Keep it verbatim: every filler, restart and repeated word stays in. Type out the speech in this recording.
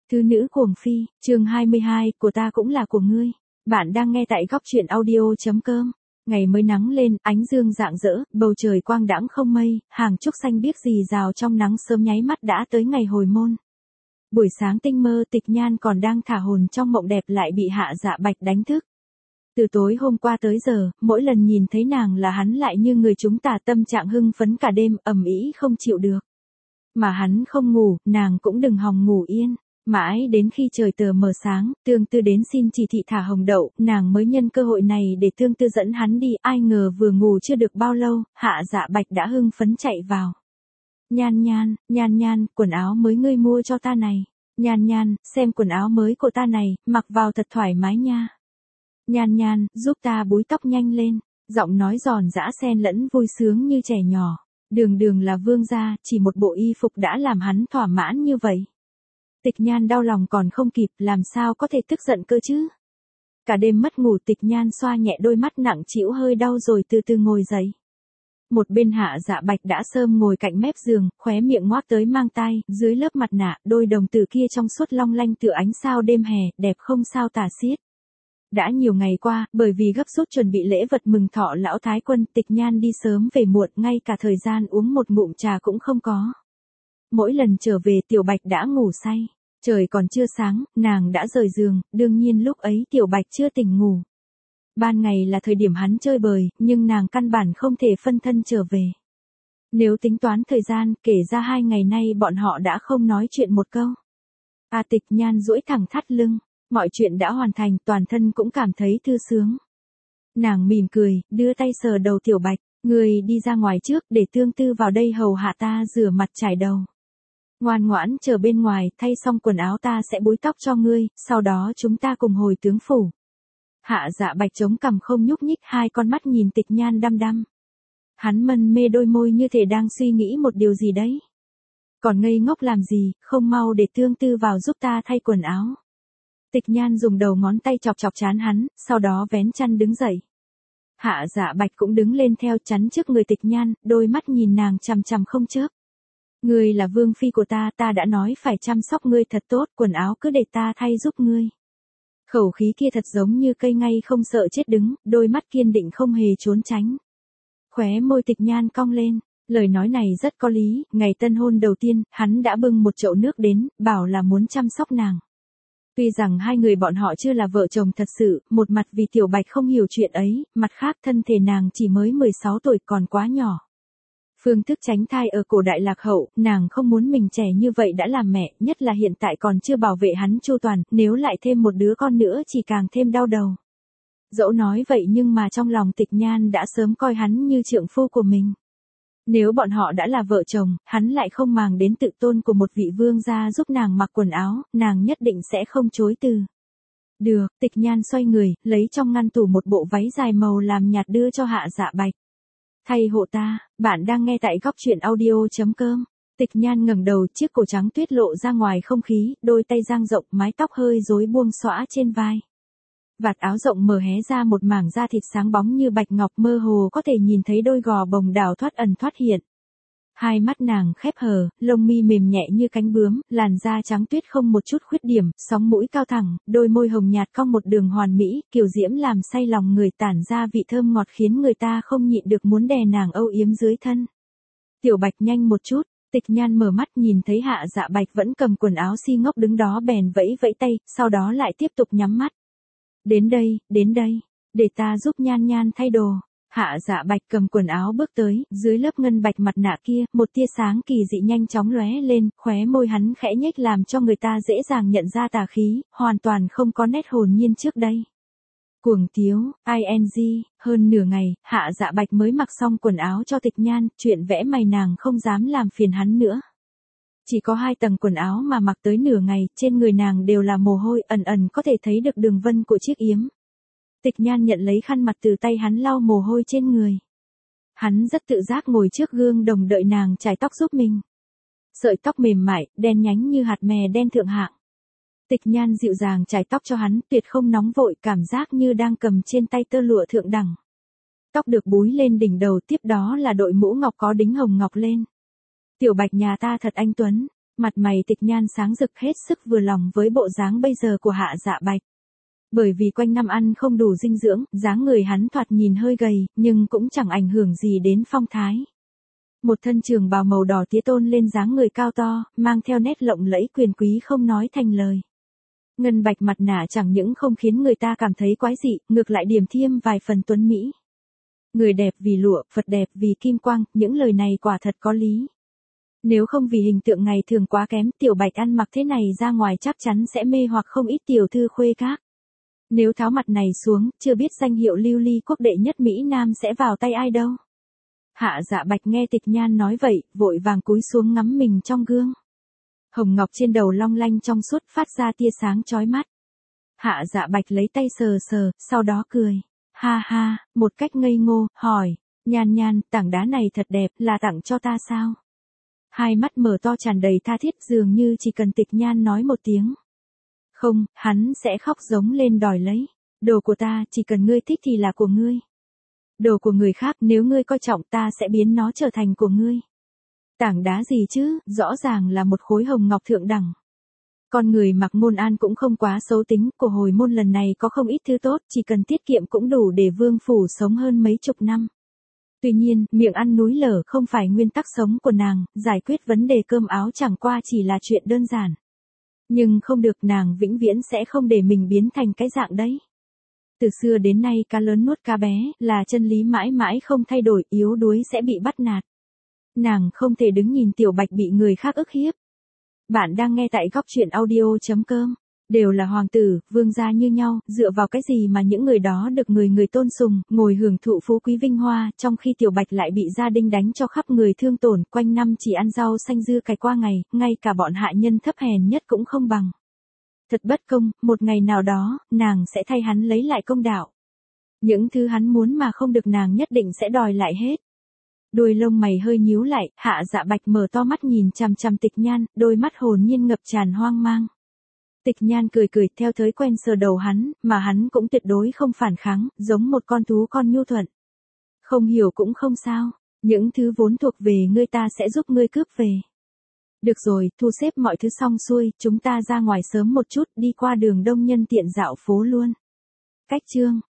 Thứ nữ cuồng phi, chương hai mươi hai, của ta cũng là của ngươi. Bạn đang nghe tại góc truyện audio.com. Ngày mới nắng lên, ánh dương rạng rỡ, bầu trời quang đãng không mây, hàng trúc xanh biếc rì rào trong nắng sớm nháy mắt đã tới ngày hồi môn. Buổi sáng tinh mơ, Tịch Nhan còn đang thả hồn trong mộng đẹp lại bị Hạ Dạ Bạch đánh thức. Từ tối hôm qua tới giờ, mỗi lần nhìn thấy nàng là hắn lại như người chúng tà, tâm trạng hưng phấn cả đêm, ầm ĩ không chịu được. Mà hắn không ngủ, nàng cũng đừng hòng ngủ yên. Mãi đến khi trời tờ mờ sáng, Tương Tư đến xin chỉ thị thả hồng đậu, nàng mới nhân cơ hội này để Tương Tư dẫn hắn đi, ai ngờ vừa ngủ chưa được bao lâu, Hạ Dạ Bạch đã hưng phấn chạy vào. Nhan Nhan, Nhan Nhan, quần áo mới ngươi mua cho ta này. Nhan Nhan, xem quần áo mới của ta này, mặc vào thật thoải mái nha. Nhan Nhan, giúp ta búi tóc nhanh lên, giọng nói giòn giã xen lẫn vui sướng như trẻ nhỏ. Đường đường là vương gia, chỉ một bộ y phục đã làm hắn thỏa mãn như vậy. Tịch Nhan đau lòng còn không kịp, làm sao có thể tức giận cơ chứ. Cả đêm mất ngủ, Tịch Nhan xoa nhẹ đôi mắt nặng trĩu hơi đau rồi từ từ ngồi dậy. Một bên Hạ Dạ Bạch đã sớm ngồi cạnh mép giường, khóe miệng ngoác tới mang tai, dưới lớp mặt nạ, đôi đồng tử kia trong suốt long lanh tựa ánh sao đêm hè, đẹp không sao tả xiết. Đã nhiều ngày qua, bởi vì gấp rút chuẩn bị lễ vật mừng thọ lão thái quân, Tịch Nhan đi sớm về muộn, ngay cả thời gian uống một ngụm trà cũng không có. Mỗi lần trở về Tiểu Bạch đã ngủ say, trời còn chưa sáng, nàng đã rời giường, đương nhiên lúc ấy Tiểu Bạch chưa tỉnh ngủ. Ban ngày là thời điểm hắn chơi bời, nhưng nàng căn bản không thể phân thân trở về. Nếu tính toán thời gian, kể ra hai ngày nay bọn họ đã không nói chuyện một câu. A Tịch Nhan duỗi thẳng thắt lưng, mọi chuyện đã hoàn thành, toàn thân cũng cảm thấy thư sướng. Nàng mỉm cười, đưa tay sờ đầu Tiểu Bạch, người đi ra ngoài trước, để Tương Tư vào đây hầu hạ ta rửa mặt chải đầu. Ngoan ngoãn chờ bên ngoài, thay xong quần áo ta sẽ búi tóc cho ngươi, sau đó chúng ta cùng hồi tướng phủ. Hạ Dạ Bạch chống cằm không nhúc nhích, hai con mắt nhìn Tịch Nhan đăm đăm. Hắn mân mê đôi môi như thể đang suy nghĩ một điều gì đấy. Còn ngây ngốc làm gì, không mau để Tương Tư vào giúp ta thay quần áo. Tịch Nhan dùng đầu ngón tay chọc chọc trán hắn, sau đó vén chăn đứng dậy. Hạ Dạ Bạch cũng đứng lên theo, chắn trước người Tịch Nhan, đôi mắt nhìn nàng chằm chằm không chớp. Ngươi là vương phi của ta, ta đã nói phải chăm sóc ngươi thật tốt, quần áo cứ để ta thay giúp ngươi. Khẩu khí kia thật giống như cây ngay không sợ chết đứng, đôi mắt kiên định không hề trốn tránh. Khóe môi Tịch Nhan cong lên, lời nói này rất có lý, ngày tân hôn đầu tiên, hắn đã bưng một chậu nước đến, bảo là muốn chăm sóc nàng. Tuy rằng hai người bọn họ chưa là vợ chồng thật sự, một mặt vì Tiểu Bạch không hiểu chuyện ấy, mặt khác thân thể nàng chỉ mới mười sáu tuổi còn quá nhỏ. Phương thức tránh thai ở cổ đại lạc hậu, nàng không muốn mình trẻ như vậy đã làm mẹ, nhất là hiện tại còn chưa bảo vệ hắn chu toàn, nếu lại thêm một đứa con nữa chỉ càng thêm đau đầu. Dẫu nói vậy nhưng mà trong lòng Tịch Nhan đã sớm coi hắn như trượng phu của mình. Nếu bọn họ đã là vợ chồng, hắn lại không màng đến tự tôn của một vị vương gia giúp nàng mặc quần áo, nàng nhất định sẽ không chối từ. Được, Tịch Nhan xoay người, lấy trong ngăn tủ một bộ váy dài màu làm nhạt đưa cho Hạ Dạ Bạch. Thay hộ ta, bạn đang nghe tại góc truyện audio.com. Tịch Nhan ngẩng đầu, chiếc cổ trắng tuyết lộ ra ngoài không khí, đôi tay dang rộng, mái tóc hơi rối buông xõa trên vai. Vạt áo rộng mở hé ra một mảng da thịt sáng bóng như bạch ngọc, mơ hồ có thể nhìn thấy đôi gò bồng đảo thoát ẩn thoát hiện. Hai mắt nàng khép hờ, lông mi mềm nhẹ như cánh bướm, làn da trắng tuyết không một chút khuyết điểm, sóng mũi cao thẳng, đôi môi hồng nhạt cong một đường hoàn mỹ, kiều diễm làm say lòng người, tản ra vị thơm ngọt khiến người ta không nhịn được muốn đè nàng âu yếm dưới thân. Tiểu Bạch nhanh một chút, Tịch Nhan mở mắt nhìn thấy Hạ Dạ Bạch vẫn cầm quần áo si ngốc đứng đó bèn vẫy vẫy tay, sau đó lại tiếp tục nhắm mắt. Đến đây, đến đây, để ta giúp Nhan Nhan thay đồ. Hạ Dạ Bạch cầm quần áo bước tới, dưới lớp ngân bạch mặt nạ kia, một tia sáng kỳ dị nhanh chóng lóe lên, khóe môi hắn khẽ nhếch làm cho người ta dễ dàng nhận ra tà khí, hoàn toàn không có nét hồn nhiên trước đây. Cuồng tiếu, ing, hơn nửa ngày, Hạ Dạ Bạch mới mặc xong quần áo cho Tịch Nhan, chuyện vẽ mày nàng không dám làm phiền hắn nữa. Chỉ có hai tầng quần áo mà mặc tới nửa ngày, trên người nàng đều là mồ hôi, ẩn ẩn có thể thấy được đường vân của chiếc yếm. Tịch Nhan nhận lấy khăn mặt từ tay hắn lau mồ hôi trên người. Hắn rất tự giác ngồi trước gương đồng đợi nàng chải tóc giúp mình. Sợi tóc mềm mại, đen nhánh như hạt mè đen thượng hạng. Tịch Nhan dịu dàng chải tóc cho hắn, tuyệt không nóng vội, cảm giác như đang cầm trên tay tơ lụa thượng đẳng. Tóc được búi lên đỉnh đầu, tiếp đó là đội mũ ngọc có đính hồng ngọc lên. Tiểu Bạch nhà ta thật anh tuấn. Mặt mày Tịch Nhan sáng rực hết sức vừa lòng với bộ dáng bây giờ của Hạ Dạ Bạch. Bởi vì quanh năm ăn không đủ dinh dưỡng, dáng người hắn thoạt nhìn hơi gầy, nhưng cũng chẳng ảnh hưởng gì đến phong thái. Một thân trường bào màu đỏ tía tôn lên dáng người cao to, mang theo nét lộng lẫy quyền quý không nói thành lời. Ngân bạch mặt nạ chẳng những không khiến người ta cảm thấy quái dị, ngược lại điểm thêm vài phần tuấn mỹ. Người đẹp vì lụa, Phật đẹp vì kim quang, những lời này quả thật có lý. Nếu không vì hình tượng ngày thường quá kém, Tiểu Bạch ăn mặc thế này ra ngoài chắc chắn sẽ mê hoặc không ít tiểu thư khuê các. Nếu tháo mặt này xuống, chưa biết danh hiệu lưu ly quốc đệ nhất Mỹ Nam sẽ vào tay ai đâu. Hạ Dạ Bạch nghe Tịch Nhan nói vậy, vội vàng cúi xuống ngắm mình trong gương. Hồng ngọc trên đầu long lanh trong suốt phát ra tia sáng chói mắt. Hạ Dạ Bạch lấy tay sờ sờ, sau đó cười. Ha ha, một cách ngây ngô, hỏi. Nhan Nhan, tảng đá này thật đẹp, là tặng cho ta sao? Hai mắt mở to tràn đầy tha thiết, dường như chỉ cần Tịch Nhan nói một tiếng. Không, hắn sẽ khóc giống lên đòi lấy. Đồ của ta, chỉ cần ngươi thích thì là của ngươi. Đồ của người khác, nếu ngươi coi trọng ta sẽ biến nó trở thành của ngươi. Tảng đá gì chứ, rõ ràng là một khối hồng ngọc thượng đẳng. Con người Mạc Ngôn An cũng không quá xấu tính, của hồi môn lần này có không ít thứ tốt, chỉ cần tiết kiệm cũng đủ để vương phủ sống hơn mấy chục năm. Tuy nhiên, miệng ăn núi lở không phải nguyên tắc sống của nàng, giải quyết vấn đề cơm áo chẳng qua chỉ là chuyện đơn giản. Nhưng không được, nàng vĩnh viễn sẽ không để mình biến thành cái dạng đấy. Từ xưa đến nay cá lớn nuốt cá bé, là chân lý mãi mãi không thay đổi, yếu đuối sẽ bị bắt nạt. Nàng không thể đứng nhìn Tiểu Bạch bị người khác ức hiếp. Bạn đang nghe tại góc truyện audio chấm com. Đều là hoàng tử, vương gia như nhau, dựa vào cái gì mà những người đó được người người tôn sùng, ngồi hưởng thụ phú quý vinh hoa, trong khi Tiểu Bạch lại bị gia đình đánh cho khắp người thương tổn, quanh năm chỉ ăn rau xanh dưa cải qua ngày, ngay cả bọn hạ nhân thấp hèn nhất cũng không bằng. Thật bất công, một ngày nào đó, nàng sẽ thay hắn lấy lại công đạo. Những thứ hắn muốn mà không được nàng nhất định sẽ đòi lại hết. Đuôi lông mày hơi nhíu lại, Hạ Dạ Bạch mở to mắt nhìn chằm chằm Tịch Nhan, đôi mắt hồn nhiên ngập tràn hoang mang. Tịch Nhan cười cười theo thói quen sờ đầu hắn, mà hắn cũng tuyệt đối không phản kháng, giống một con thú con nhu thuận. Không hiểu cũng không sao, những thứ vốn thuộc về ngươi ta sẽ giúp ngươi cướp về. Được rồi, thu xếp mọi thứ xong xuôi, chúng ta ra ngoài sớm một chút, đi qua đường Đông Nhân tiện dạo phố luôn. Cách chương